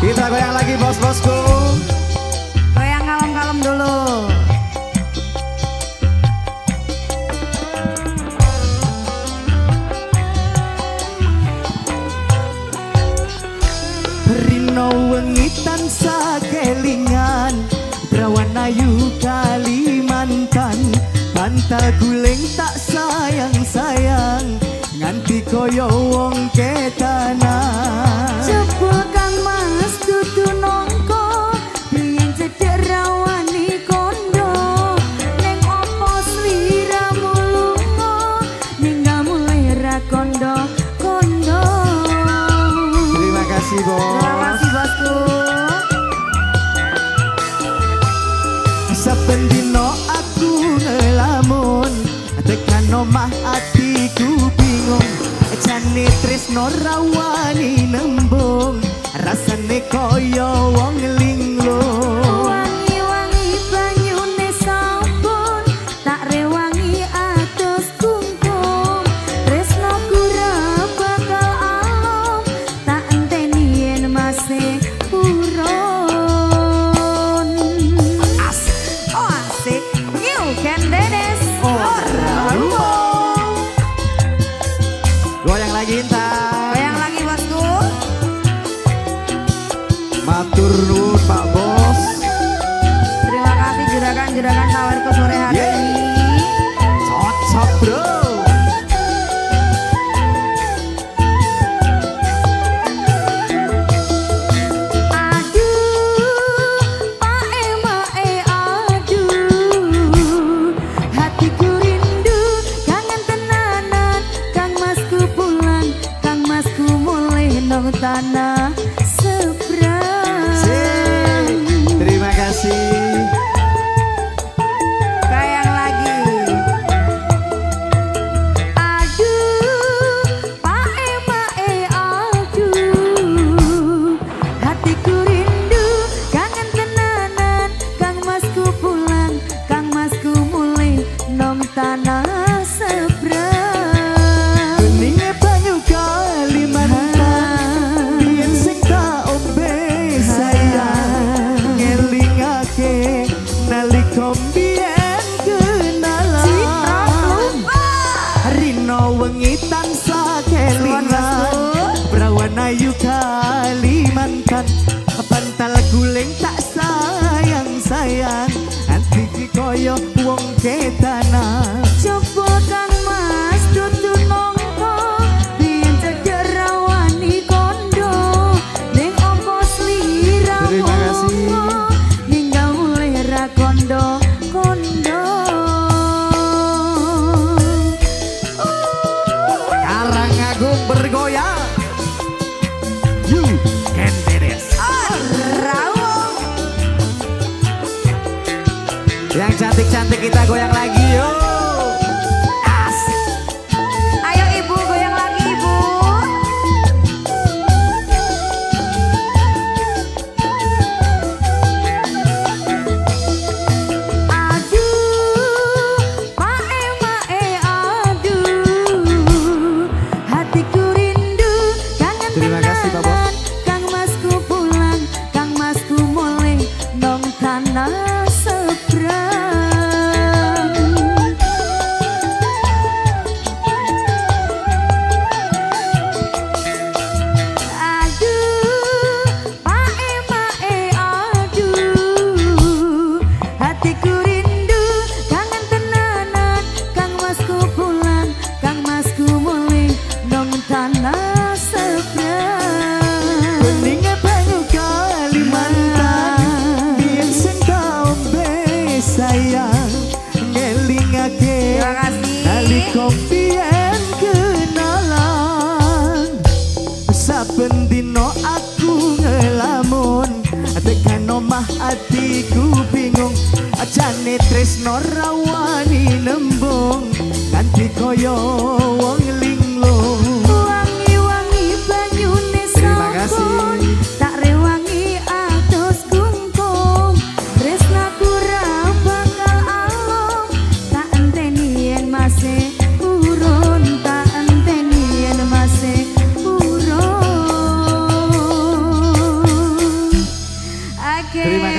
Kita goyang lagi bos-bosku. Goyang kalem-kalem dulu. Rino wengi tansah kelingan, Brawan ayu Kalimantan. Bantal guling tak sayang-sayang, nganti koyo wong ketanan. Coba Kang Mas dudu nongko, biyen cedek rawani kondo. Neng opo sliramu lunga, ninggalmu lera kondo-kondo. Terima kasih bos. Terima kasih bosku. Saben dino aku ngelamun, tekan omah atiku bingung. Jane tresno rawani nembung, rasane koyo wong linglung. Wangi-wangi banyune sabun, tak rewangi atus kungkum. Tresnoku ra bakal alom, tak enteni yen masih buron. Asik, oh asik, New Ken Dennis. Goyang lagi Intan. Goyang lagi bosku. Matur nuwun Pak Bos. Terima kasih juragan-juragan sawerku sore hari ini. Cocok bro. Tanah seberang. Terima kasih. Goyang lagi. Aduh, pae aduh, hatiku rindu, kangen tenanan. Kang Masku pulang, Kang Masku mulai nong tanah seberang. Beningnya banyu Kalimantan, wengi tansah kelingan, Brawan ayu Kalimantan. Bantal guling tak sayang-sayang, anti koyo wong ketanan. Coba Kang Mas dudu nongko, biyen cedek rawani kondo. Neng opo sliramu lunga, ninggalmu lera kondo-kondo. Agung bergoyang, you can do this. Yang cantik-cantik kita goyang lagi yuk. Ayo ibu goyang lagi ibu. Terima kasih Pak Bos. Kang Masku pulang, Kang Masku mulai nong tanah seberang. Aduh, mae aduh, hatiku rindu, kangen tenanan. Kang Masku pulang, Kang Masku mulai nong tanah. Beningnya banyu Kalimantan, biyen sing tau sayang, ngelingake nalika biyen kenalan. Saben dino aku ngelamun, tekan omah atiku bingung. Jane tresno rawani nembung, nganti koyo wong linglung. Tak rewangi atus kungkum, tresnaku ra bakal alom, tak enteni yen masih urun, tak enteni yen masih urun. kasih. Terima